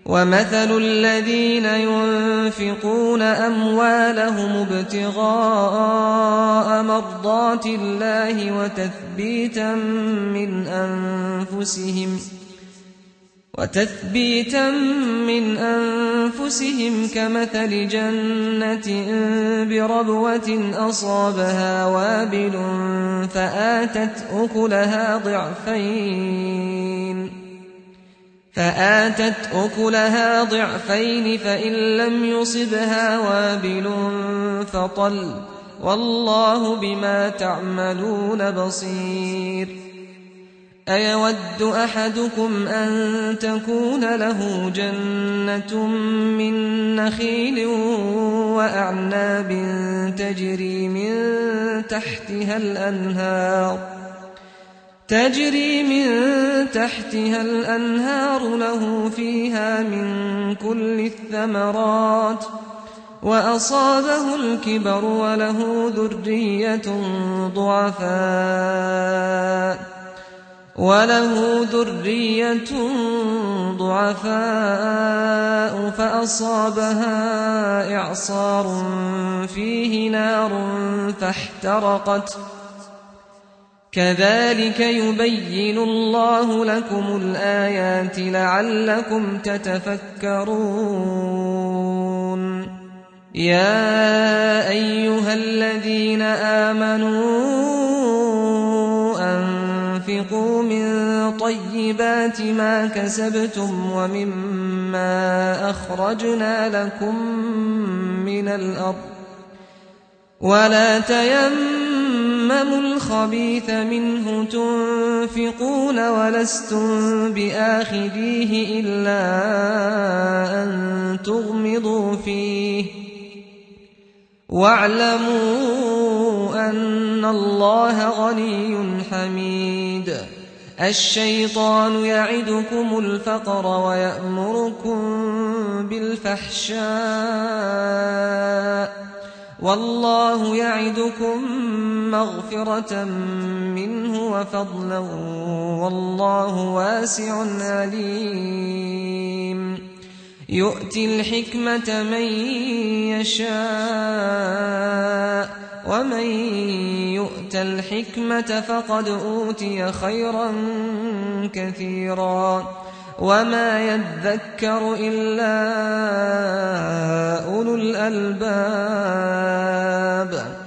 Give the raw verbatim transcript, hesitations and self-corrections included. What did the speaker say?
ومثل الذين ينفقون أموالهم ابتغاء مرضات الله وتثبيتا من أنفسهم وتثبيتا من أنفسهم كمثل جنة بربوة أصابها وابل فآتت أكلها ضعفين فآتت أكلها ضعفين فإن لم يصبها وابل فطل والله بما تعملون بصير. أيود أحدكم أن تكون له جنة من نخيل وأعناب تجري من تحتها الأنهار تجري من تحتها الأنهار له فيها من كل الثمرات وأصابه الكبر وله ذرية ضعفاء وله ذرية ضعفاء فأصابها إعصار فيه نار فاحترقت كذلك يبين الله لكم الآيات لعلكم تتفكرون. يا أيها الذين آمنوا أنفقوا من طيبات ما كسبتم ومما أخرجنا لكم من الأرض ولا تيمموا الخبيث منه تنفقون ولستم بآخذيه إلا أن تغمضوا فيه واعلموا أن الله غني حميد. الشيطان يعدكم الفقر ويأمركم بالفحشاء والله يعدكم مغفرة منه وفضلا والله واسع عليم. يؤتي الحكمة من يشاء ومن يؤت الحكمة فقد أوتي خيرا كثيرا وما يذكر إلا أولو الألباب.